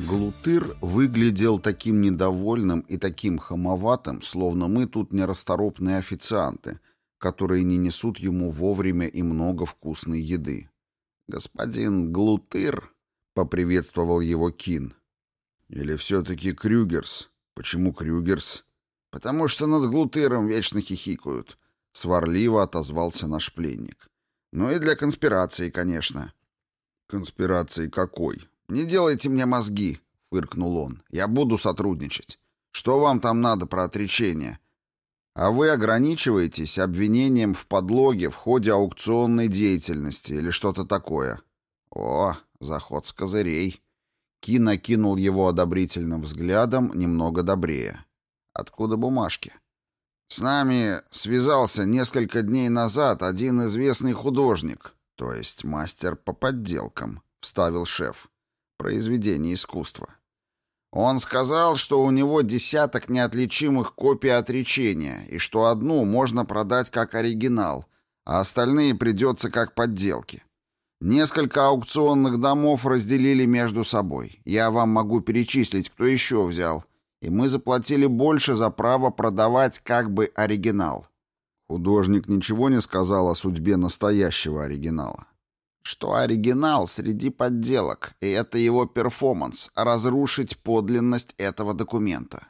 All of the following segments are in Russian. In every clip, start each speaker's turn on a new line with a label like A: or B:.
A: Глутыр выглядел таким недовольным и таким хамоватым, словно мы тут нерасторопные официанты, которые не несут ему вовремя и много вкусной еды. «Господин Глутыр», — поприветствовал его Кин. «Или все-таки Крюгерс? Почему Крюгерс?» «Потому что над Глутыром вечно хихикают», — сварливо отозвался наш пленник. «Ну и для конспирации, конечно». «Конспирации какой?» «Не делайте мне мозги», — фыркнул он. «Я буду сотрудничать. Что вам там надо про отречение? А вы ограничиваетесь обвинением в подлоге в ходе аукционной деятельности или что-то такое?» «О, заход с козырей». Ки накинул его одобрительным взглядом, немного добрее. «Откуда бумажки?» «С нами связался несколько дней назад один известный художник, то есть мастер по подделкам», — вставил шеф. «Произведение искусства. Он сказал, что у него десяток неотличимых копий отречения, и что одну можно продать как оригинал, а остальные придется как подделки. Несколько аукционных домов разделили между собой. Я вам могу перечислить, кто еще взял. И мы заплатили больше за право продавать как бы оригинал». Художник ничего не сказал о судьбе настоящего оригинала. «Что оригинал среди подделок, и это его перформанс — разрушить подлинность этого документа».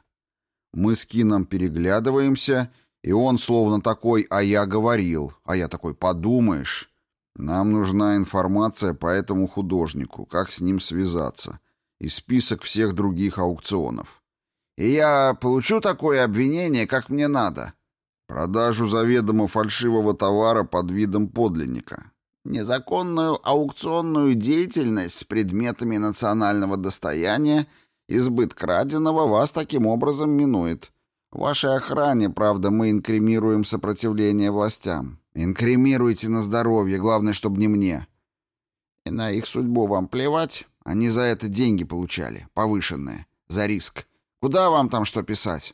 A: Мы с Кином переглядываемся, и он словно такой «а я говорил», а я такой «подумаешь». Нам нужна информация по этому художнику, как с ним связаться, и список всех других аукционов. «И я получу такое обвинение, как мне надо». «Продажу заведомо фальшивого товара под видом подлинника». «Незаконную аукционную деятельность с предметами национального достояния и сбыт краденого вас таким образом минует. Вашей охране, правда, мы инкримируем сопротивление властям». «Инкримируйте на здоровье, главное, чтобы не мне». «И на их судьбу вам плевать? Они за это деньги получали, повышенные, за риск. Куда вам там что писать?»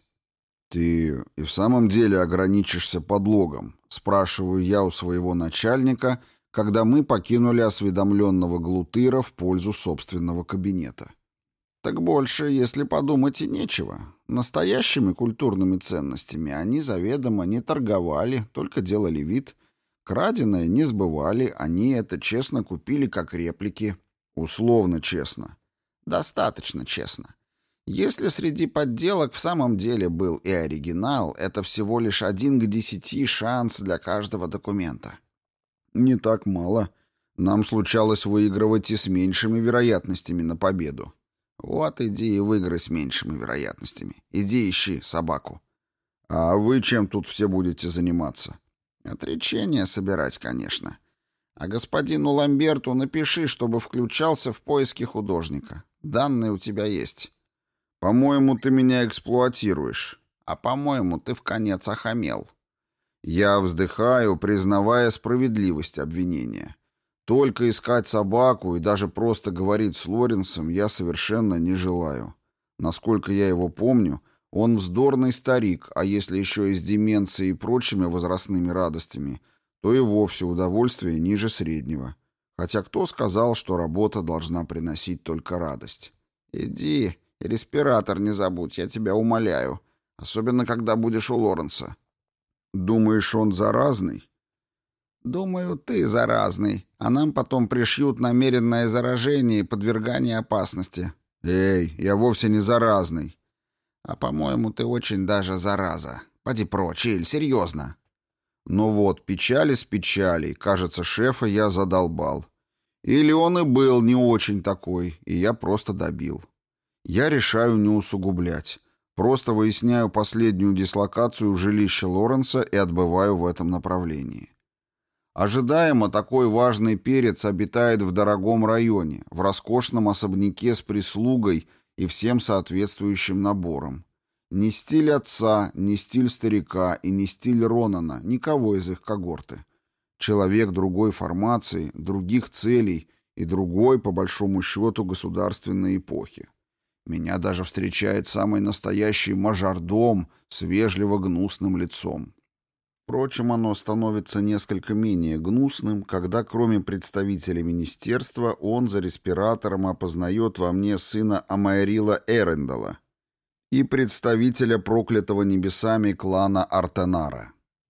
A: «Ты и в самом деле ограничишься подлогом?» — спрашиваю я у своего начальника, когда мы покинули осведомленного Глутыра в пользу собственного кабинета. «Так больше, если подумать, и нечего. Настоящими культурными ценностями они заведомо не торговали, только делали вид. Краденое не сбывали, они это честно купили как реплики. Условно честно. Достаточно честно. Если среди подделок в самом деле был и оригинал, это всего лишь 1 к 10 шанс для каждого документа». «Не так мало. Нам случалось выигрывать и с меньшими вероятностями на победу». «Вот иди и выиграй с меньшими вероятностями. Иди ищи собаку». «А вы чем тут все будете заниматься?» «Отречение собирать, конечно. А господину Ламберту напиши, чтобы включался в поиски художника. Данные у тебя есть». «По-моему, ты меня эксплуатируешь». «А по-моему, ты вконец охамел». Я вздыхаю, признавая справедливость обвинения. Только искать собаку и даже просто говорить с Лоренсом я совершенно не желаю. Насколько я его помню, он вздорный старик, а если еще и с деменцией и прочими возрастными радостями, то и вовсе удовольствие ниже среднего. Хотя кто сказал, что работа должна приносить только радость? «Иди, и респиратор не забудь, я тебя умоляю. Особенно, когда будешь у Лоренса». «Думаешь, он заразный?» «Думаю, ты заразный, а нам потом пришьют намеренное заражение и подвергание опасности». «Эй, я вовсе не заразный». «А по-моему, ты очень даже зараза. Поди прочь, Иль, серьезно». Ну вот, печали с печалей, кажется, шефа я задолбал. Или он и был не очень такой, и я просто добил. Я решаю не усугублять. Просто выясняю последнюю дислокацию жилища Лоренса и отбываю в этом направлении. Ожидаемо такой важный перец обитает в дорогом районе, в роскошном особняке с прислугой и всем соответствующим набором. Ни стиль отца, ни стиль старика и ни стиль Ронана, никого из их когорты. Человек другой формации, других целей и другой, по большому счету, государственной эпохи. Меня даже встречает самый настоящий мажордом с вежливо-гнусным лицом. Впрочем, оно становится несколько менее гнусным, когда кроме представителя министерства он за респиратором опознает во мне сына Амаэрила Эрендала и представителя проклятого небесами клана Артенара.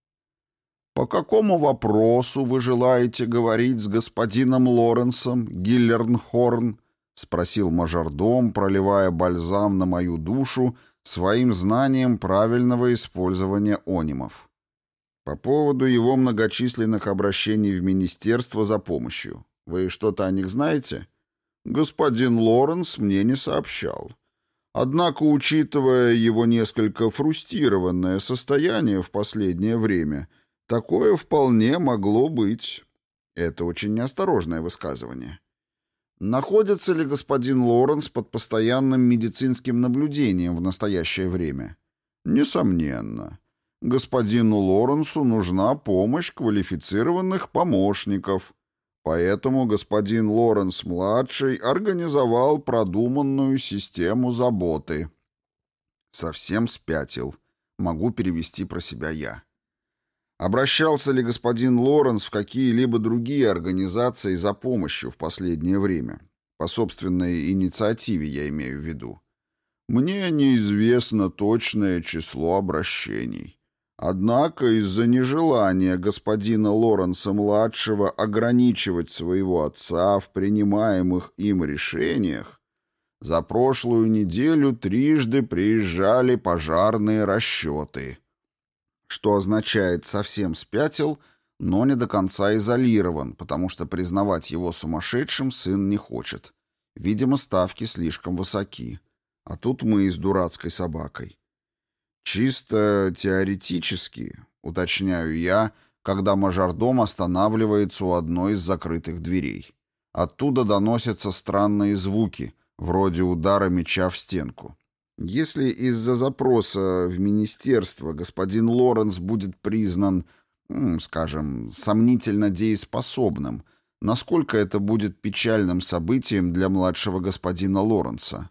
A: «По какому вопросу вы желаете говорить с господином Лоренсом, Гиллернхорн?» — спросил мажордом, проливая бальзам на мою душу своим знанием правильного использования онимов. «По поводу его многочисленных обращений в министерство за помощью. Вы что-то о них знаете?» «Господин Лоренс мне не сообщал. Однако, учитывая его несколько фрустрированное состояние в последнее время, такое вполне могло быть». Это очень неосторожное высказывание. «Находится ли господин Лоренс под постоянным медицинским наблюдением в настоящее время?» «Несомненно. Господину Лоренсу нужна помощь квалифицированных помощников. Поэтому господин Лоренс-младший организовал продуманную систему заботы». Совсем спятил. Могу перевести про себя я. Обращался ли господин Лоренс в какие-либо другие организации за помощью в последнее время? По собственной инициативе я имею в виду. Мне неизвестно точное число обращений. Однако из-за нежелания господина Лоренса-младшего ограничивать своего отца в принимаемых им решениях за прошлую неделю трижды приезжали пожарные расчеты, что означает «совсем спятил», но не до конца изолирован, потому что признавать его сумасшедшим сын не хочет. Видимо, ставки слишком высоки. А тут мы с дурацкой собакой. Чисто теоретически, уточняю я, когда мажордом останавливается у одной из закрытых дверей. Оттуда доносятся странные звуки, вроде удара меча в стенку. Если из-за запроса в министерство господин Лоренс будет признан, скажем, сомнительно дееспособным, насколько это будет печальным событием для младшего господина Лоренса?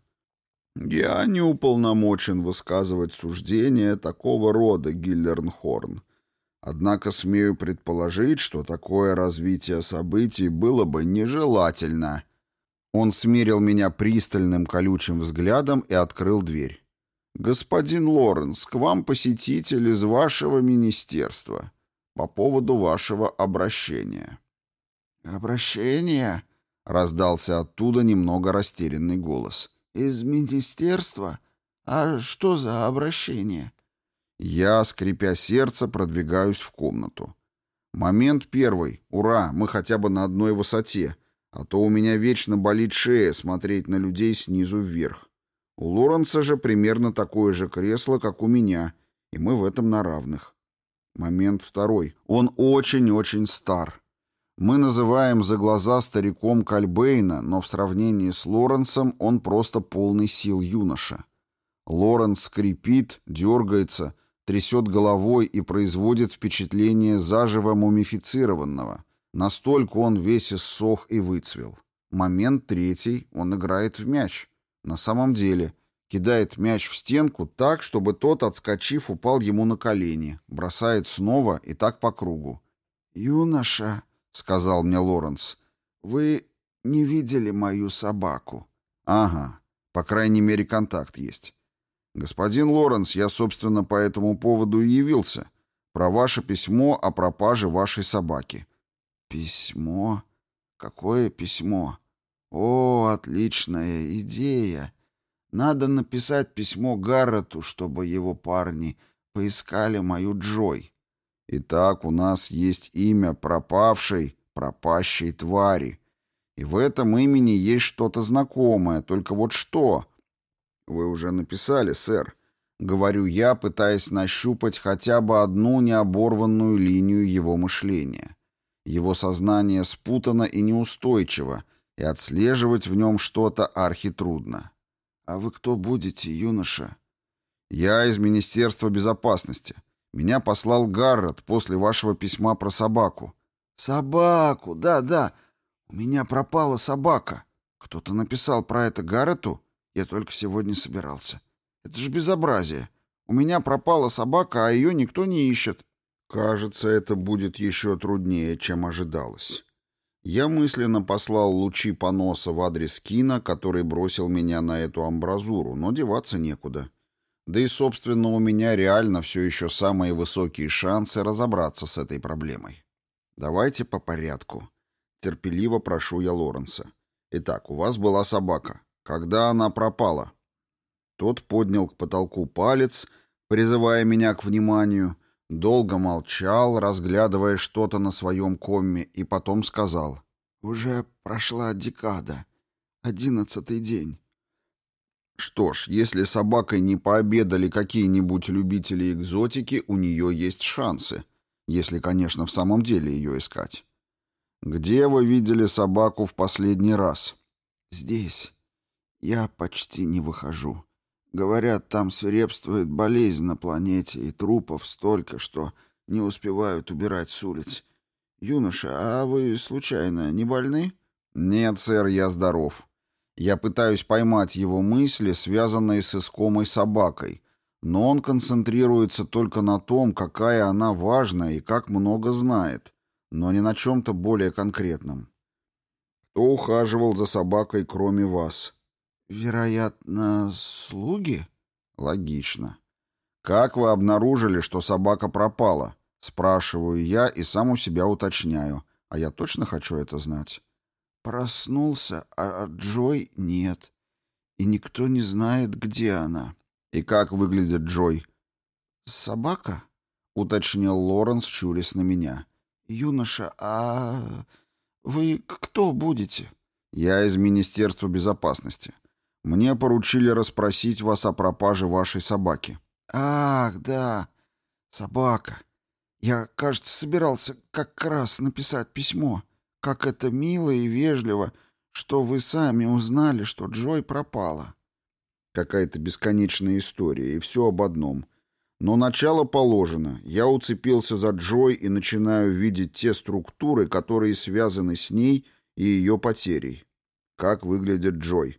A: «Я не уполномочен высказывать суждения такого рода, Гиллернхорн. Однако смею предположить, что такое развитие событий было бы нежелательно». Он смерил меня пристальным колючим взглядом и открыл дверь. «Господин Лоренс, к вам посетитель из вашего министерства по поводу вашего обращения». «Обращение?» — раздался оттуда немного растерянный голос. «Из министерства? А что за обращение?» Я, скрипя сердце, продвигаюсь в комнату. Момент первый. Ура, мы хотя бы на одной высоте, а то у меня вечно болит шея смотреть на людей снизу вверх. У Лоренса же примерно такое же кресло, как у меня, и мы в этом на равных. Момент второй. Он очень-очень стар. Мы называем за глаза стариком Кальбейна, но в сравнении с Лоренсом он просто полный сил юноша. Лоренс скрипит, дергается, трясет головой и производит впечатление заживо мумифицированного. Настолько он весь иссох и выцвел. Момент третий. Он играет в мяч. На самом деле, кидает мяч в стенку так, чтобы тот, отскочив, упал ему на колени. Бросает снова и так по кругу. «Юноша», — сказал мне Лоренс, — «вы не видели мою собаку?» «Ага, по крайней мере, контакт есть». «Господин Лоренс, я, собственно, по этому поводу и явился. Про ваше письмо о пропаже вашей собаки». «Письмо? Какое письмо? О, отличная идея. Надо написать письмо Гаррету, чтобы его парни поискали мою Джой». «Итак, у нас есть имя пропащей твари. И в этом имени есть что-то знакомое, только вот что?» «Вы уже написали, сэр», — говорю я, пытаясь нащупать хотя бы одну необорванную линию его мышления. Его сознание спутано и неустойчиво, и отслеживать в нем что-то архитрудно. «А вы кто будете, юноша?» «Я из Министерства безопасности. Меня послал Гаррет после вашего письма про собаку». «Собаку, да-да. У меня пропала собака. Кто-то написал про это Гаррету? Я только сегодня собирался. Это же безобразие. У меня пропала собака, а ее никто не ищет». Кажется, это будет еще труднее, чем ожидалось. Я мысленно послал лучи поноса в адрес Кина, который бросил меня на эту амбразуру, но деваться некуда. Да и, собственно, у меня реально все еще самые высокие шансы разобраться с этой проблемой. Давайте по порядку. Терпеливо прошу я Лоренса. Итак, у вас была собака. Когда она пропала? Тот поднял к потолку палец, призывая меня к вниманию, долго молчал, разглядывая что-то на своем комме, и потом сказал: «Уже прошла декада, 11-й день». Что ж, если с собакой не пообедали какие-нибудь любители экзотики, у нее есть шансы, если, конечно, в самом деле ее искать. «Где вы видели собаку в последний раз?» «Здесь. Я почти не выхожу. Говорят, там свирепствует болезнь на планете, и трупов столько, что не успевают убирать с улиц. Юноша, а вы, случайно, не больны?» «Нет, сэр, я здоров. Я пытаюсь поймать его мысли, связанные с искомой собакой, но он концентрируется только на том, какая она важная и как много знает, но не на чем-то более конкретном. Кто ухаживал за собакой, кроме вас?» «Вероятно, слуги?» «Логично. Как вы обнаружили, что собака пропала?» Спрашиваю я и сам у себя уточняю. А я точно хочу это знать. Проснулся, а Джой нет. И никто не знает, где она. И как выглядит Джой? «Собака?» — уточнил Лоренс, щурясь на меня. «Юноша, а вы кто будете?» «Я из Министерства безопасности. Мне поручили расспросить вас о пропаже вашей собаки». «Ах, да, собака. Я, кажется, собирался как раз написать письмо. Как это мило и вежливо, что вы сами узнали, что Джой пропала». Какая-то бесконечная история, и все об одном. Но начало положено. Я уцепился за Джой и начинаю видеть те структуры, которые связаны с ней и ее потерей. Как выглядит Джой?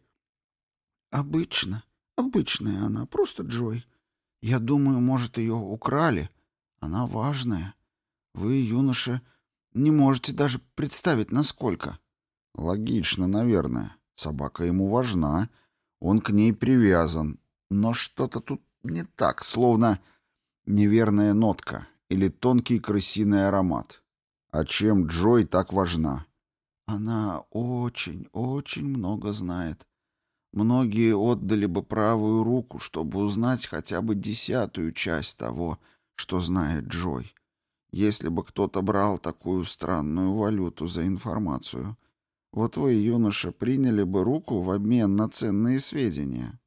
A: «Обычно. Обычная она, просто Джой. Я думаю, может, ее украли. Она важная. Вы, юноша, не можете даже представить, насколько». «Логично, наверное. Собака ему важна. Он к ней привязан. Но что-то тут не так, словно неверная нотка или тонкий крысиный аромат. А чем Джой так важна?» «Она очень, очень много знает. Многие отдали бы правую руку, чтобы узнать хотя бы 10-ю часть того, что знает Джой. Если бы кто-то брал такую странную валюту за информацию. Вот вы, юноша, приняли бы руку в обмен на ценные сведения?»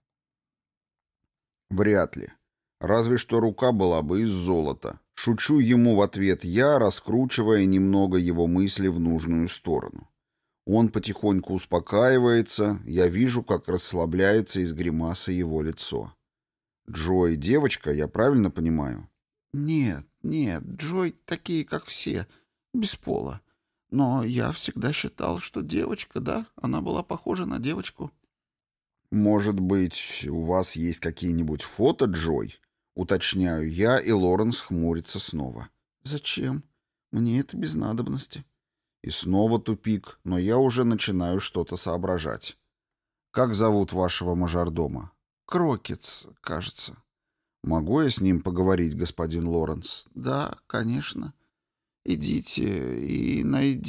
A: «Вряд ли. Разве что рука была бы из золота». Шучу ему в ответ я, раскручивая немного его мысли в нужную сторону. Он потихоньку успокаивается, я вижу, как расслабляется из гримасы его лицо. «Джой девочка, я правильно понимаю?» «Нет, нет, Джой такие, как все, без пола. Но я всегда считал, что девочка, да, она была похожа на девочку». «Может быть, у вас есть какие-нибудь фото Джой?» Уточняю я, и Лоренс хмурится снова. «Зачем? Мне это без надобности». И снова тупик, но я уже начинаю что-то соображать. «Как зовут вашего мажордома?» «Крокетс, кажется». «Могу я с ним поговорить, господин Лоренс?» «Да, конечно. Идите и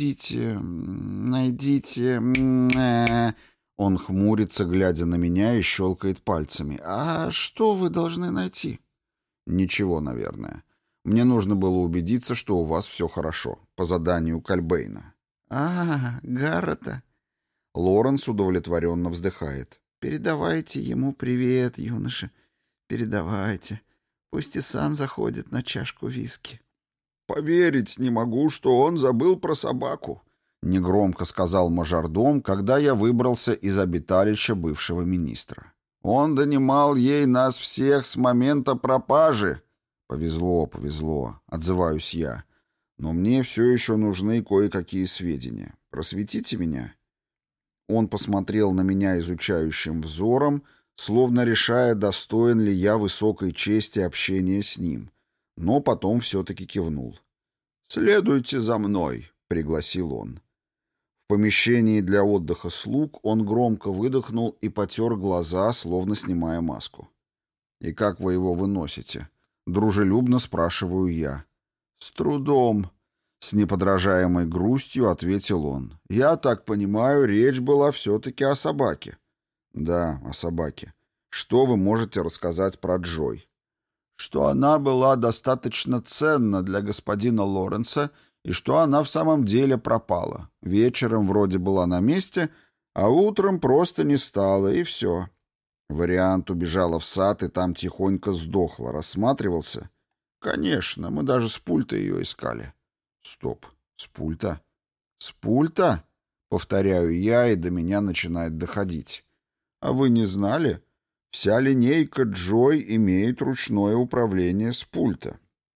A: найдите. Он хмурится, глядя на меня, и щелкает пальцами. «А что вы должны найти?» «Ничего, наверное. Мне нужно было убедиться, что у вас все хорошо, по заданию Кальбейна». Гаррета». Лоренс удовлетворенно вздыхает. «Передавайте ему привет, юноша. Передавайте. Пусть и сам заходит на чашку виски». «Поверить не могу, что он забыл про собаку», — негромко сказал мажордом, когда я выбрался из обиталища бывшего министра. «Он донимал ей нас всех с момента пропажи». «Повезло, повезло», — отзываюсь я. «Но мне все еще нужны кое-какие сведения. Просветите меня». Он посмотрел на меня изучающим взором, словно решая, достоин ли я высокой чести общения с ним. но потом все-таки кивнул. «Следуйте за мной», — пригласил он. В помещении для отдыха слуг он громко выдохнул и потер глаза, словно снимая маску. «И как вы его выносите?» — дружелюбно спрашиваю я. «С трудом», — с неподражаемой грустью ответил он. «Я так понимаю, речь была все-таки о собаке». «Да, о собаке. Что вы можете рассказать про Джой?» «Что она была достаточно ценна для господина Лоренса и что она в самом деле пропала. Вечером вроде была на месте, а утром просто не стала, и все». Вариант убежала в сад и там тихонько сдохла. Рассматривался? «Конечно, мы даже с пульта ее искали». «Стоп, с пульта?» «С пульта?» — повторяю я, и до меня начинает доходить. «А вы не знали? Вся линейка Джой имеет ручное управление с пульта».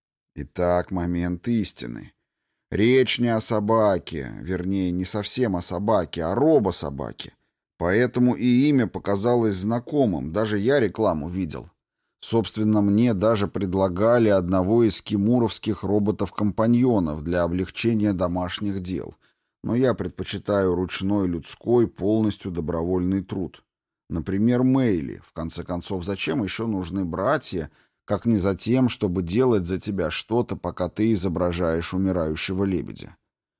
A: Итак, момент истины. Речь не о собаке, вернее, не совсем о собаке, а робособаке. Поэтому и имя показалось знакомым, даже я рекламу видел. Собственно, мне даже предлагали одного из кимуровских роботов-компаньонов для облегчения домашних дел. Но я предпочитаю ручной людской, полностью добровольный труд. Например, Мэйли. В конце концов, зачем еще нужны братья, как не за тем, чтобы делать за тебя что-то, пока ты изображаешь умирающего лебедя?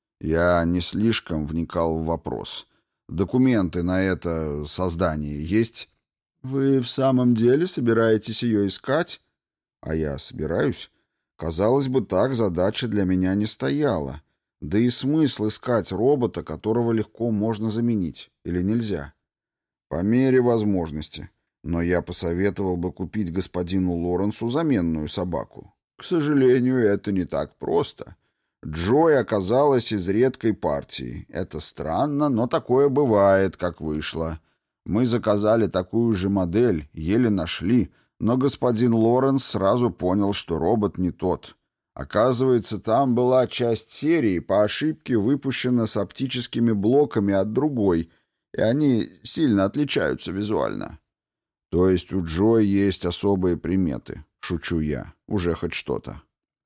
A: Я не слишком вникал в вопрос. Документы на это создание есть? Вы в самом деле собираетесь ее искать? А я собираюсь. Казалось бы, так задача для меня не стояла. Да и смысл искать робота, которого легко можно заменить, или нельзя? По мере возможности. Но я посоветовал бы купить господину Лоренсу заменную собаку. К сожалению, это не так просто. Джой оказалась из редкой партии. Это странно, но такое бывает, как вышло. Мы заказали такую же модель, еле нашли, но господин Лоренс сразу понял, что робот не тот. Оказывается, там была часть серии, по ошибке выпущена с оптическими блоками от другой, и они сильно отличаются визуально. То есть у Джой есть особые приметы, шучу я, уже хоть что-то.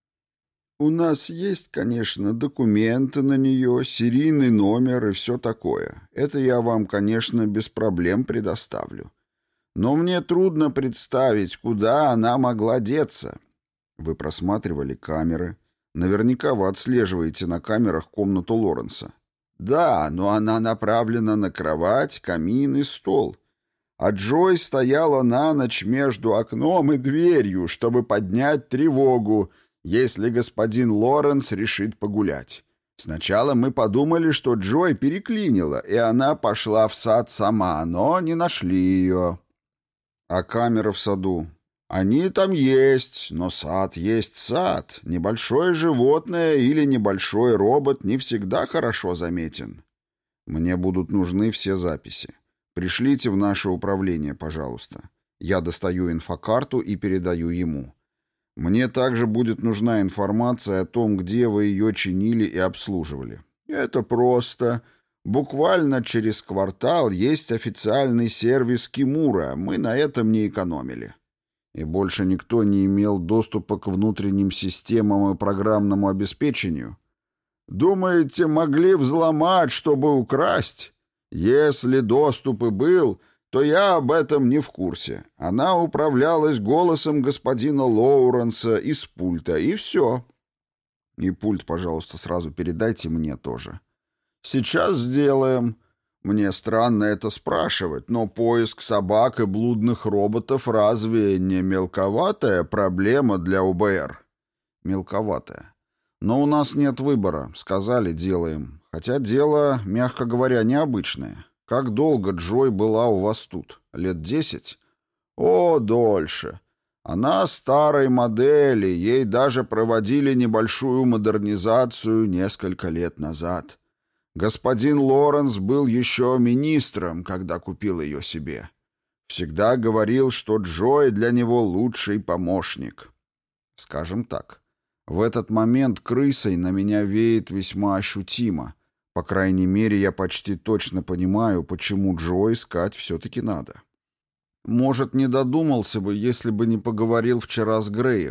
A: У нас есть, конечно, документы на нее, серийный номер и все такое. Это я вам, конечно, без проблем предоставлю. Но мне трудно представить, куда она могла деться. Вы просматривали камеры. Наверняка вы отслеживаете на камерах комнату Лоренса. Да, но она направлена на кровать, камин и стол. А Джой стояла на ночь между окном и дверью, чтобы поднять тревогу, если господин Лоренс решит погулять. Сначала мы подумали, что Джой переклинила, и она пошла в сад сама, но не нашли ее. А камера в саду? Они там есть, но сад есть сад. Небольшое животное или небольшой робот не всегда хорошо заметен. Мне будут нужны все записи. Пришлите в наше управление, пожалуйста. Я достаю инфокарту и передаю ему. Мне также будет нужна информация о том, где вы ее чинили и обслуживали. Это просто. Буквально через квартал есть официальный сервис Кимура. Мы на этом не экономили. И больше никто не имел доступа к внутренним системам и программному обеспечению. Думаете, могли взломать, чтобы украсть? Если доступ и был, то я об этом не в курсе. Она управлялась голосом господина Лоуренса из пульта, и все. И пульт, пожалуйста, сразу передайте мне тоже. Сейчас сделаем. Мне странно это спрашивать, но поиск собак и блудных роботов разве не мелковатая проблема для УБР? Мелковатая. Но у нас нет выбора. Сказали, делаем. Хотя дело, мягко говоря, необычное. Как долго Джой была у вас тут? Лет 10? О, дольше. Она старой модели, ей даже проводили небольшую модернизацию несколько лет назад. Господин Лоренс был еще министром, когда купил ее себе. Всегда говорил, что Джой для него лучший помощник. Скажем так, в этот момент крысой на меня веет весьма ощутимо. По крайней мере, я почти точно понимаю, почему Джо искать все-таки надо. Может, не додумался бы, если бы не поговорил вчера с Греем.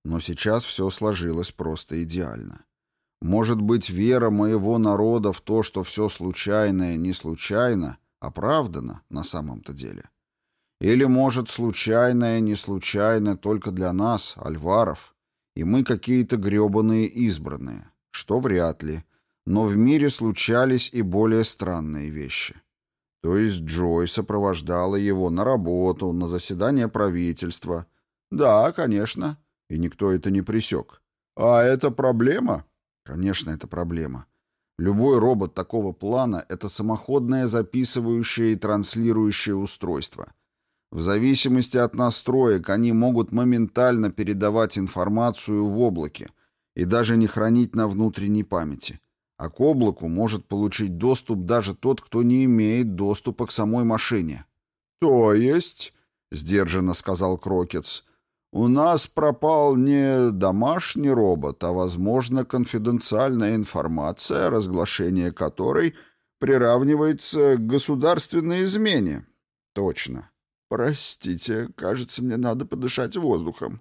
A: Но сейчас все сложилось просто идеально. Может быть, вера моего народа в то, что все случайное не случайно, оправдана на самом-то деле? Или, может, случайное не случайно только для нас, альваров, и мы какие-то грёбаные избранные, что вряд ли, но в мире случались и более странные вещи. То есть Джой сопровождала его на работу, на заседание правительства. Да, конечно, и никто это не пресек. А это проблема? Конечно, это проблема. Любой робот такого плана — это самоходное записывающее и транслирующее устройство. В зависимости от настроек они могут моментально передавать информацию в облаке и даже не хранить на внутренней памяти. А к облаку может получить доступ даже тот, кто не имеет доступа к самой машине. «То есть, — сдержанно сказал Крокетс, — у нас пропал не домашний робот, а, возможно, конфиденциальная информация, разглашение которой приравнивается к государственной измене». «Точно. Простите, кажется, мне надо подышать воздухом»,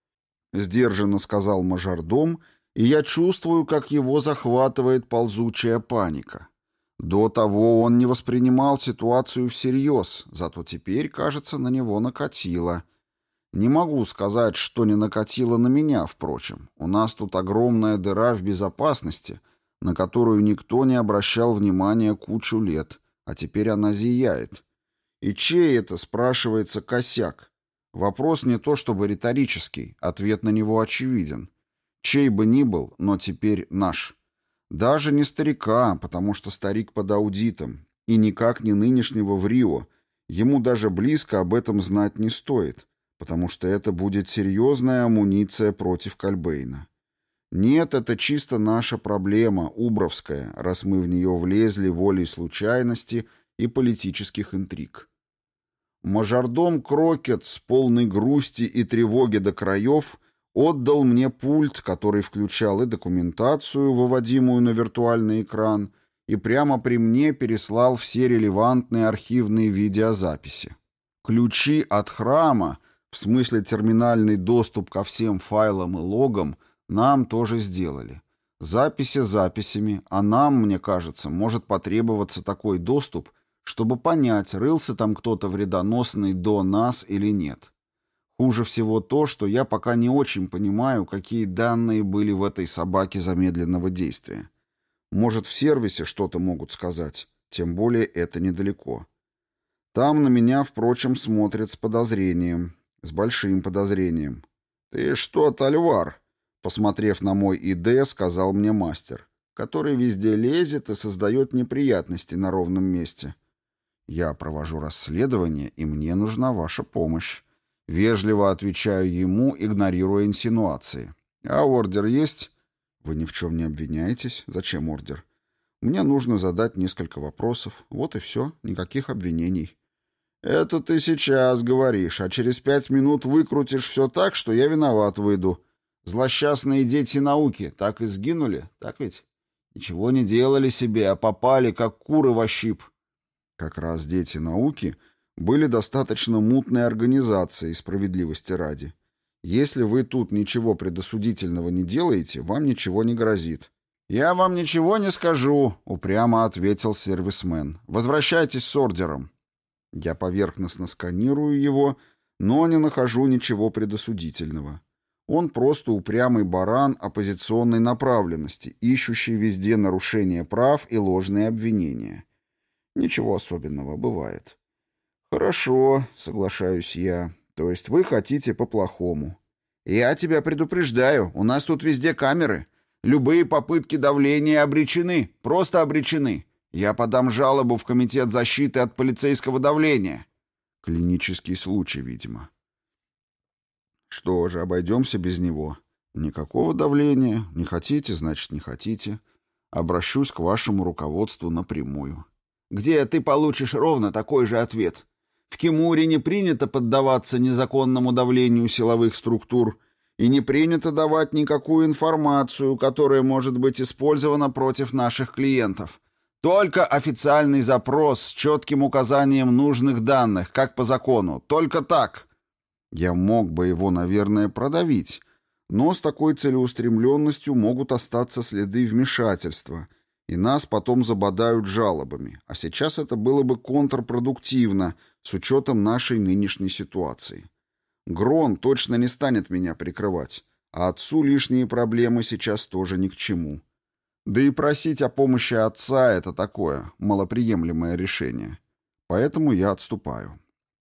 A: — сдержанно сказал мажордом, и я чувствую, как его захватывает ползучая паника. До того он не воспринимал ситуацию всерьез, зато теперь, кажется, на него накатило. Не могу сказать, что не накатило на меня, впрочем. У нас тут огромная дыра в безопасности, на которую никто не обращал внимания кучу лет, а теперь она зияет. И чей это, спрашивается, косяк? Вопрос не то чтобы риторический, ответ на него очевиден. Чей бы ни был, но теперь наш. Даже не старика, потому что старик под аудитом, и никак не нынешнего в Рио. Ему даже близко об этом знать не стоит, потому что это будет серьезная амуниция против Кальбейна. Нет, это чисто наша проблема, убровская, раз мы в нее влезли волей случайности и политических интриг. Мажордом Крокет с полной грусти и тревоги до краев отдал мне пульт, который включал и документацию, выводимую на виртуальный экран, и прямо при мне переслал все релевантные архивные видеозаписи. Ключи от храма, в смысле терминальный доступ ко всем файлам и логам, нам тоже сделали. Записи записями, а нам, мне кажется, может потребоваться такой доступ, чтобы понять, рылся там кто-то вредоносный до нас или нет. Хуже всего то, что я пока не очень понимаю, какие данные были в этой собаке замедленного действия. Может, в сервисе что-то могут сказать, тем более это недалеко. Там на меня, впрочем, смотрят с подозрением, с большим подозрением. «Ты что, Тальвар?» Посмотрев на мой ИД, сказал мне мастер, который везде лезет и создает неприятности на ровном месте. «Я провожу расследование, и мне нужна ваша помощь». Вежливо отвечаю ему, игнорируя инсинуации. «А ордер есть?» «Вы ни в чем не обвиняетесь. Зачем ордер?» «Мне нужно задать несколько вопросов. Вот и все. Никаких обвинений». «Это ты сейчас говоришь, а через 5 минут выкрутишь все так, что я виноват выйду. Злосчастные дети науки так и сгинули, так ведь? Ничего не делали себе, а попали, как куры во щип». Как раз дети науки были достаточно мутной организацией, справедливости ради. Если вы тут ничего предосудительного не делаете, вам ничего не грозит. «Я вам ничего не скажу», — упрямо ответил сервисмен. «Возвращайтесь с ордером». Я поверхностно сканирую его, но не нахожу ничего предосудительного. Он просто упрямый баран оппозиционной направленности, ищущий везде нарушения прав и ложные обвинения. Ничего особенного, бывает. «Хорошо», — соглашаюсь я. «То есть вы хотите по-плохому?» «Я тебя предупреждаю, у нас тут везде камеры. Любые попытки давления обречены, просто обречены. Я подам жалобу в Комитет защиты от полицейского давления». Клинический случай, видимо. Что же, обойдемся без него. Никакого давления. Не хотите, значит, не хотите. Обращусь к вашему руководству напрямую. Где ты получишь ровно такой же ответ? В Кимуре не принято поддаваться незаконному давлению силовых структур и не принято давать никакую информацию, которая может быть использована против наших клиентов. Только официальный запрос с четким указанием нужных данных, как по закону. Только так. Я мог бы его, наверное, продавить, Но с такой целеустремленностью могут остаться следы вмешательства, и нас потом забодают жалобами, а сейчас это было бы контрпродуктивно с учетом нашей нынешней ситуации. Грон точно не станет меня прикрывать, а отцу лишние проблемы сейчас тоже ни к чему. Да и просить о помощи отца — это такое малоприемлемое решение. Поэтому я отступаю.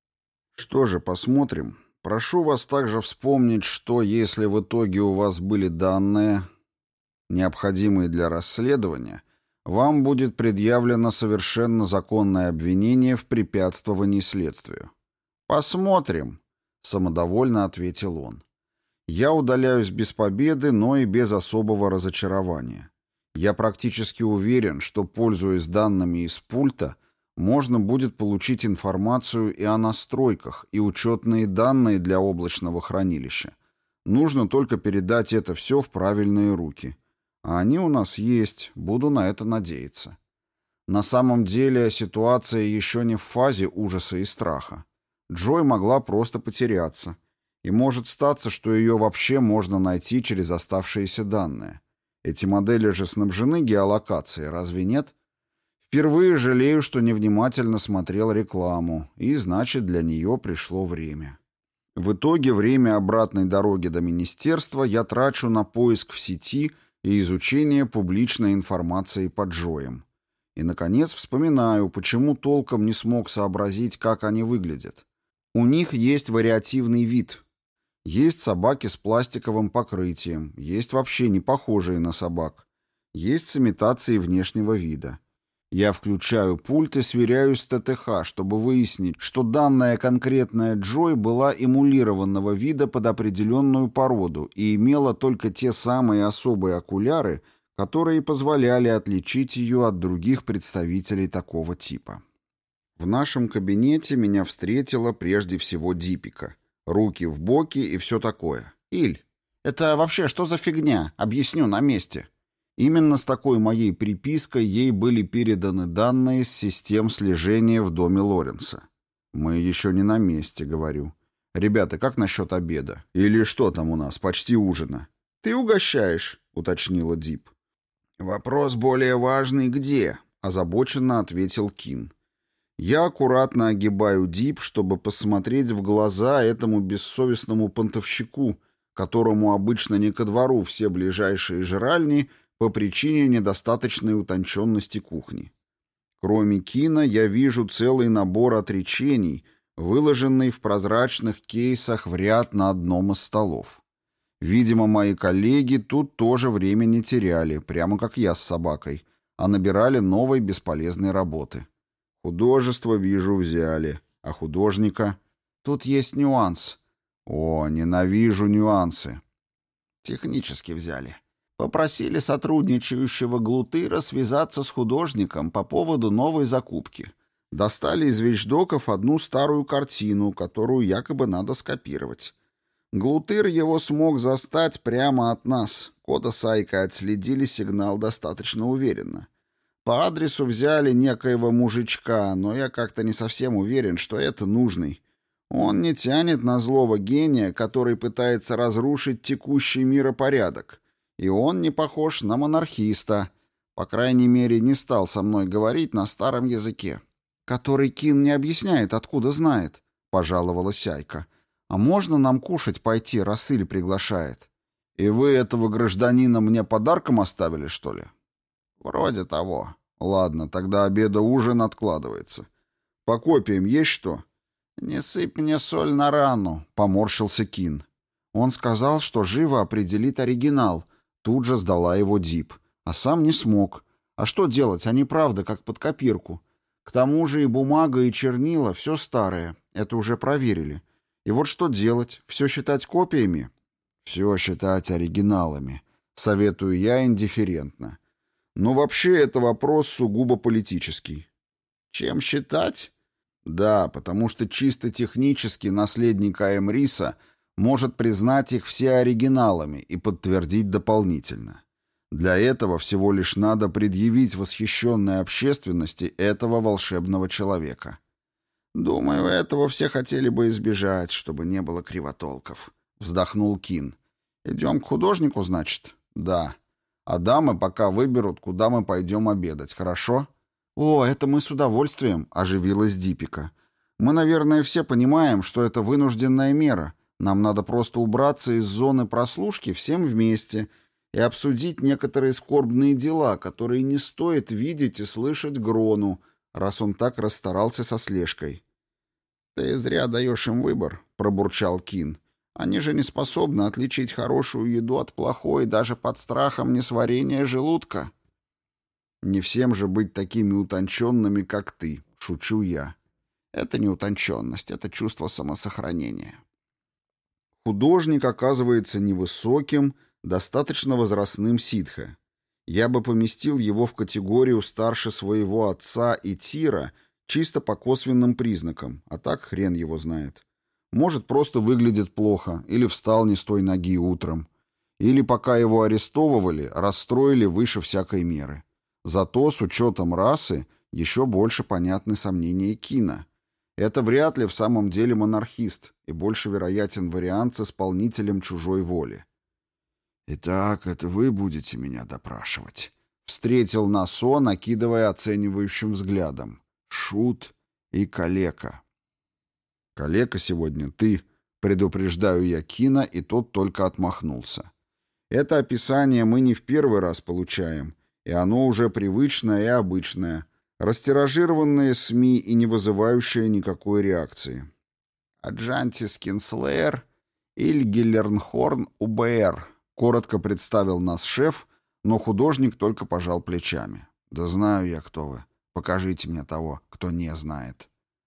A: Что же, посмотрим. Прошу вас также вспомнить, что если в итоге у вас были данные, необходимые для расследования, вам будет предъявлено совершенно законное обвинение в препятствовании следствию. «Посмотрим», — самодовольно ответил он. «Я удаляюсь без победы, но и без особого разочарования. Я практически уверен, что, пользуясь данными из пульта, можно будет получить информацию и о настройках, и учетные данные для облачного хранилища. Нужно только передать это все в правильные руки. А они у нас есть, буду на это надеяться. На самом деле ситуация еще не в фазе ужаса и страха. Джой могла просто потеряться. И может статься, что ее вообще можно найти через оставшиеся данные. Эти модели же снабжены геолокацией, разве нет? Впервые жалею, что невнимательно смотрел рекламу, и значит, для нее пришло время. В итоге время обратной дороги до министерства я трачу на поиск в сети и изучение публичной информации по Джоям. И, наконец, вспоминаю, почему толком не смог сообразить, как они выглядят. У них есть вариативный вид. Есть собаки с пластиковым покрытием, есть вообще не похожие на собак, есть с имитацией внешнего вида. Я включаю пульт и сверяюсь с ТТХ, чтобы выяснить, что данная конкретная Джой была эмулированного вида под определенную породу и имела только те самые особые окуляры, которые позволяли отличить ее от других представителей такого типа. В нашем кабинете меня встретила прежде всего Дипика. Руки в боки и все такое. «Иль, это вообще что за фигня? Объясню на месте». Именно с такой моей припиской ей были переданы данные с систем слежения в доме Лоренса. «Мы еще не на месте», — говорю. «Ребята, как насчет обеда? Или что там у нас, почти ужина?» «Ты угощаешь», — уточнила Дип. «Вопрос более важный где?» — озабоченно ответил Кин. Я аккуратно огибаю Дип, чтобы посмотреть в глаза этому бессовестному понтовщику, которому обычно не ко двору все ближайшие жральни по причине недостаточной утонченности кухни. Кроме Кина я вижу целый набор отречений, выложенный в прозрачных кейсах в ряд на одном из столов. Видимо, мои коллеги тут тоже время не теряли, прямо как я с собакой, а набирали новой бесполезной работы. Художество, вижу, взяли. А художника? Тут есть нюанс. О, ненавижу нюансы. Технически взяли. Попросили сотрудничающего глутыра связаться с художником по поводу новой закупки. Достали из вещдоков одну старую картину, которую якобы надо скопировать. Глутыр его смог застать прямо от нас. Кода с Айкой отследили сигнал достаточно уверенно. По адресу взяли некоего мужичка, но я как-то не совсем уверен, что это нужный. Он не тянет на злого гения, который пытается разрушить текущий миропорядок. И он не похож на монархиста. По крайней мере, не стал со мной говорить на старом языке. «Который Кин не объясняет, откуда знает», — пожаловалась Айка. «А можно нам кушать пойти, раз Иль приглашает?» «И вы этого гражданина мне подарком оставили, что ли?» «Вроде того». «Ладно, тогда обеда-ужин откладывается. По копиям есть что?» «Не сыпь мне соль на рану», — поморщился Кин. Он сказал, что живо определит оригинал. Тут же сдала его Дип. А сам не смог. А что делать? Они правда как под копирку. К тому же и бумага, и чернила — все старое. Это уже проверили. И вот что делать? Все считать копиями? Все считать оригиналами. Советую я индифферентно. Но вообще это вопрос сугубо политический. Чем считать? Да, потому что чисто технически наследник Аймриса может признать их все оригиналами и подтвердить дополнительно. Для этого всего лишь надо предъявить восхищенной общественности этого волшебного человека. Думаю, этого все хотели бы избежать, чтобы не было кривотолков. Вздохнул Кин. Идем к художнику, значит? Да. А дамы пока выберут, куда мы пойдем обедать, хорошо? О, это мы с удовольствием, оживилась Дипика. Мы, наверное, все понимаем, что это вынужденная мера. Нам надо просто убраться из зоны прослушки всем вместе и обсудить некоторые скорбные дела, которые не стоит видеть и слышать Грону, раз он так расстарался со слежкой. «Ты зря даешь им выбор», — пробурчал Кин. «Они же не способны отличить хорошую еду от плохой даже под страхом несварения желудка». «Не всем же быть такими утонченными, как ты», — шучу я. «Это не утонченность, это чувство самосохранения». Художник оказывается невысоким, достаточно возрастным ситхе. Я бы поместил его в категорию старше своего отца и Тира чисто по косвенным признакам, а так хрен его знает. Может, просто выглядит плохо, или встал не с той ноги утром, или пока его арестовывали, расстроили выше всякой меры. Зато с учетом расы еще больше понятны сомнения Кина. Это вряд ли в самом деле монархист, и больше вероятен вариант с исполнителем чужой воли. «Итак, это вы будете меня допрашивать?» Встретил нас он, накидывая оценивающим взглядом. «Шут и калека». «Калека сегодня ты», предупреждаю я Кина, и тот только отмахнулся. Это описание мы не в первый раз получаем, и оно уже привычное и обычное, растиражированные СМИ и не вызывающее никакой реакции. «Аджантис Кинслеер, Ильгиллернхорн, УБР», коротко представил нас шеф, но художник только пожал плечами. «Да знаю я, кто вы. Покажите мне того, кто не знает».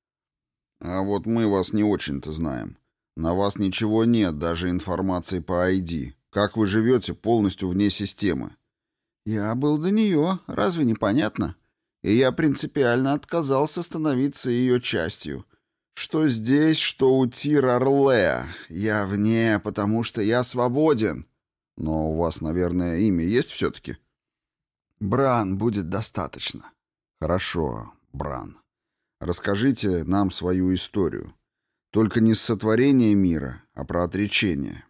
A: «А вот мы вас не очень-то знаем. На вас ничего нет, даже информации по ID. Как вы живете полностью вне системы?» «Я был до нее, разве не понятно? И я принципиально отказался становиться ее частью. Что здесь, что у Тир-Орле. Я вне, потому что я свободен». «Но у вас, наверное, имя есть все-таки?» «Бран будет достаточно». «Хорошо, Бран. Расскажите нам свою историю. Только не с сотворения мира, а про отречение».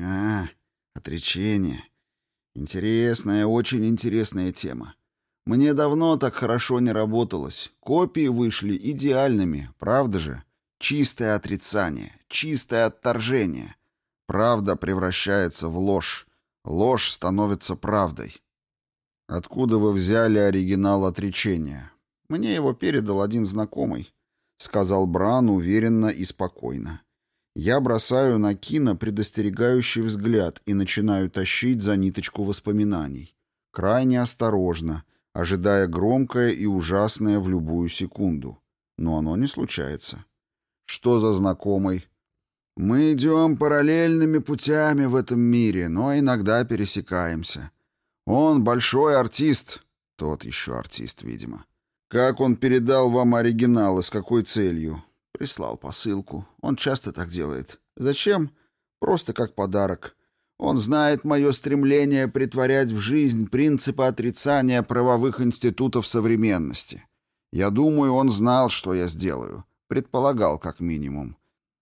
A: Отречение. Интересная, очень интересная тема. Мне давно так хорошо не работалось. Копии вышли идеальными, правда же? Чистое отрицание, чистое отторжение. Правда превращается в ложь. Ложь становится правдой. Откуда вы взяли оригинал отречения? Мне его передал один знакомый, сказал Бран уверенно и спокойно. Я бросаю на Кина предостерегающий взгляд и начинаю тащить за ниточку воспоминаний. Крайне осторожно, ожидая громкое и ужасное в любую секунду. Но оно не случается. Что за знакомый? Мы идем параллельными путями в этом мире, но иногда пересекаемся. Он большой артист. Тот еще артист, видимо. Как он передал вам оригинал и с какой целью? Прислал посылку. Он часто так делает. Зачем? Просто как подарок. Он знает мое стремление претворять в жизнь принципы отрицания правовых институтов современности. Я думаю, он знал, что я сделаю. Предполагал, как минимум.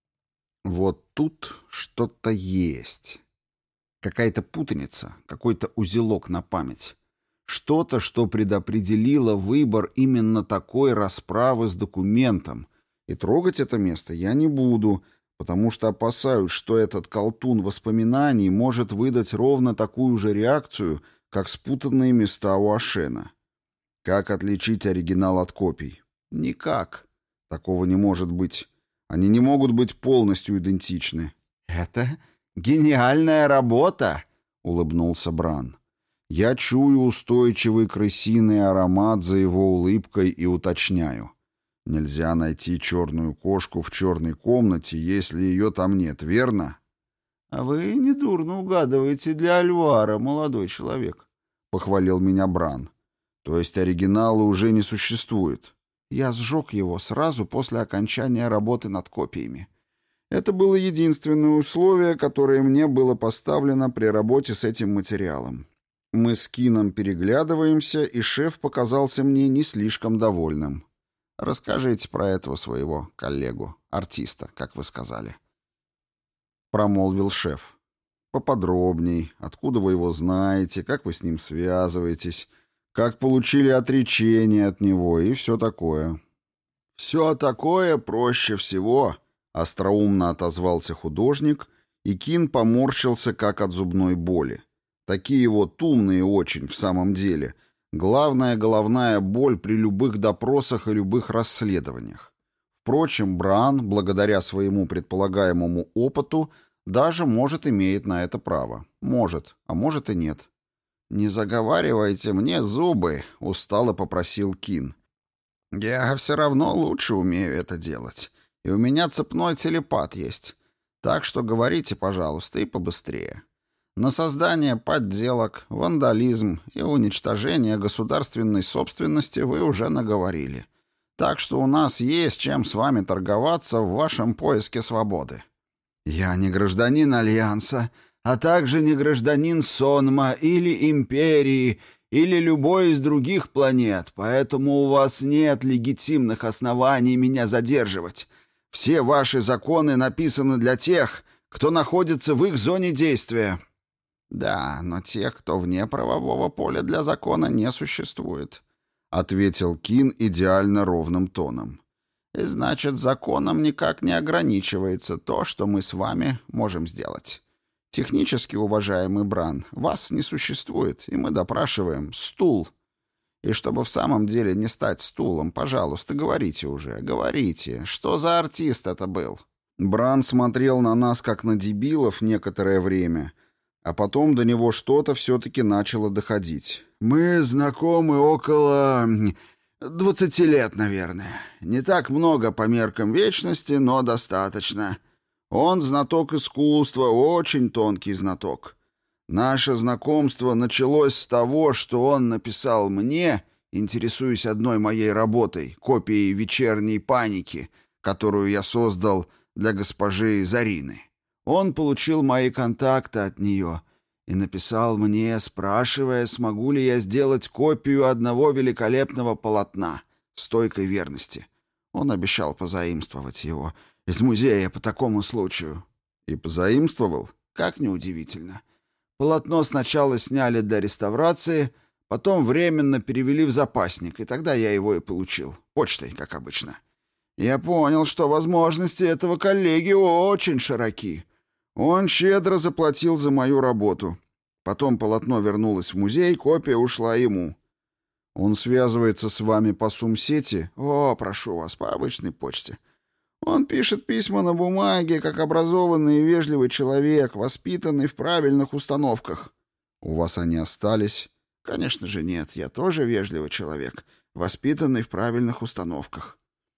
A: Вот тут что-то есть. Какая-то путаница, какой-то узелок на память. Что-то, что предопределило выбор именно такой расправы с документом. И трогать это место я не буду, потому что опасаюсь, что этот колтун воспоминаний может выдать ровно такую же реакцию, как спутанные места у Ашена. Как отличить оригинал от копий? Никак. Такого не может быть. Они не могут быть полностью идентичны. «Это гениальная работа!» — улыбнулся Бран. Я чую устойчивый крысиный аромат за его улыбкой и уточняю. Нельзя найти черную кошку в черной комнате, если ее там нет, верно? «А вы недурно угадываете для Альвара, молодой человек», — похвалил меня Бран. «То есть оригинала уже не существует?» Я сжег его сразу после окончания работы над копиями. Это было единственное условие, которое мне было поставлено при работе с этим материалом. Мы с Кином переглядываемся, и шеф показался мне не слишком довольным. «Расскажите про этого своего коллегу, артиста, как вы сказали», — промолвил шеф. Поподробней, откуда вы его знаете, как вы с ним связываетесь, как получили отречение от него и все такое». «Все такое проще всего», — остроумно отозвался художник, и Кин поморщился, как от зубной боли. Такие вот умные очень, в самом деле. Главная головная боль при любых допросах и любых расследованиях. Впрочем, Бран, благодаря своему предполагаемому опыту, даже, может, имеет на это право. Может, а может и нет. «Не заговаривайте мне зубы», — устало попросил Кин. «Я все равно лучше умею это делать. И у меня цепной телепат есть. Так что говорите, пожалуйста, и побыстрее. На создание подделок, вандализм и уничтожение государственной собственности вы уже наговорили. Так что у нас есть чем с вами торговаться в вашем поиске свободы». «Я не гражданин Альянса, а также не гражданин Сонма или Империи, или любой из других планет, поэтому у вас нет легитимных оснований меня задерживать. Все ваши законы написаны для тех, кто находится в их зоне действия». «Да, но тех, кто вне правового поля для закона, не существует», — ответил Кин идеально ровным тоном. «И значит, законом никак не ограничивается то, что мы с вами можем сделать. Технически, уважаемый Бран, вас не существует, и мы допрашиваем стул. И чтобы в самом деле не стать стулом, пожалуйста, говорите уже, говорите, что за артист это был». Бран смотрел на нас, как на дебилов, некоторое время, а потом до него что-то все-таки начало доходить. «Мы знакомы около 20 лет, наверное. Не так много по меркам вечности, но достаточно. Он знаток искусства, очень тонкий знаток. Наше знакомство началось с того, что он написал мне, интересуясь одной моей работой, копией «Вечерней паники», которую я создал для госпожи Зарины. Он получил мои контакты от нее и написал мне, спрашивая, смогу ли я сделать копию одного великолепного полотна «Стойкой верности». Он обещал позаимствовать его из музея по такому случаю. И позаимствовал? Как неудивительно. Полотно сначала сняли для реставрации, потом временно перевели в запасник, и тогда я его и получил. Почтой, как обычно. Я понял, что возможности этого коллеги очень широки. Он щедро заплатил за мою работу. Потом полотно вернулось в музей, копия ушла ему. Он связывается с вами по сумсети? О, прошу вас, по обычной почте. Он пишет письма на бумаге, как образованный и вежливый человек, воспитанный в правильных установках. У вас они остались? Конечно же нет, я тоже вежливый человек, воспитанный в правильных установках.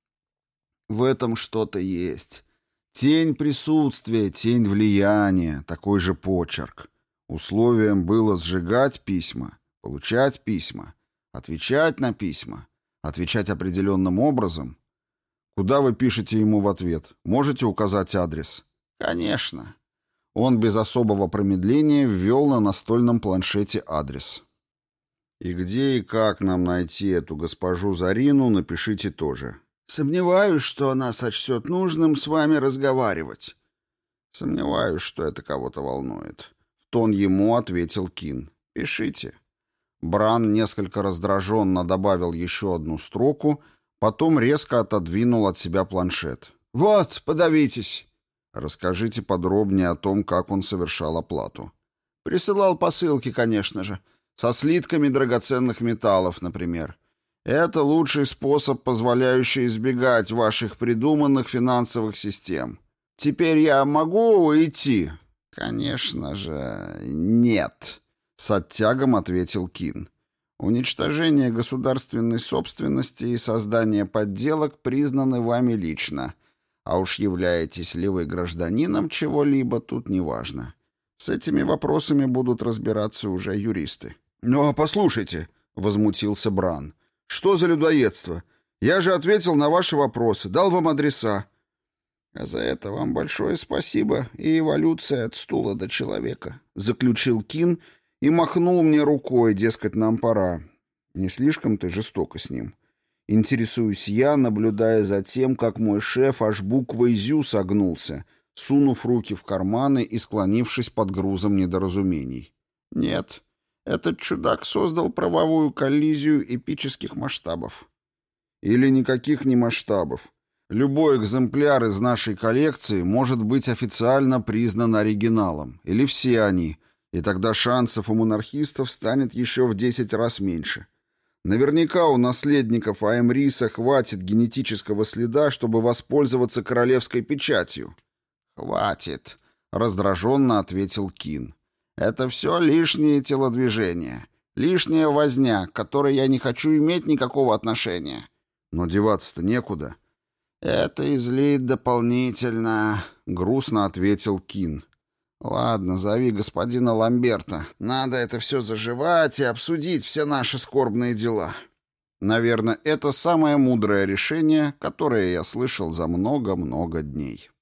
A: В этом что-то есть. Тень присутствия, тень влияния, такой же почерк. Условием было сжигать письма, получать письма, отвечать на письма, отвечать определенным образом. Куда вы пишете ему в ответ? Можете указать адрес? Конечно. Он без особого промедления ввел на настольном планшете адрес. И где и как нам найти эту госпожу Зарину, напишите тоже. Сомневаюсь, что она сочтет нужным с вами разговаривать. Сомневаюсь, что это кого-то волнует. В тон ему ответил Кин. Пишите. Бран несколько раздраженно добавил еще одну строку, потом резко отодвинул от себя планшет. «Вот, подавитесь!» «Расскажите подробнее о том, как он совершал оплату». «Присылал посылки, конечно же, со слитками драгоценных металлов, например. Это лучший способ, позволяющий избегать ваших придуманных финансовых систем. Теперь я могу уйти?» «Конечно же, нет», — с оттягом ответил Кин. «Уничтожение государственной собственности и создание подделок признаны вами лично, а уж являетесь ли вы гражданином чего-либо, тут неважно. С этими вопросами будут разбираться уже юристы». «Но послушайте», — возмутился Бран, — «что за людоедство? Я же ответил на ваши вопросы, дал вам адреса». «А за это вам большое спасибо и эволюция от стула до человека», — заключил Кин и махнул мне рукой, дескать, нам пора. Не слишком ты жестоко с ним. Интересуюсь я, наблюдая за тем, как мой шеф аж буквой «зю» согнулся, сунув руки в карманы и склонившись под грузом недоразумений. «Нет, этот чудак создал правовую коллизию эпических масштабов». «Или никаких не масштабов. Любой экземпляр из нашей коллекции может быть официально признан оригиналом, или все они, и тогда шансов у монархистов станет еще в 10 раз меньше. Наверняка у наследников Аймриса хватит генетического следа, чтобы воспользоваться королевской печатью». «Хватит», — раздраженно ответил Кин. «Это все лишние телодвижения, лишняя возня, к которой я не хочу иметь никакого отношения». «Но деваться-то некуда». «Это излить дополнительно», — грустно ответил Кин. «Ладно, зови господина Ламберта. Надо это все заживать и обсудить все наши скорбные дела». Наверное, это самое мудрое решение, которое я слышал за много-много дней.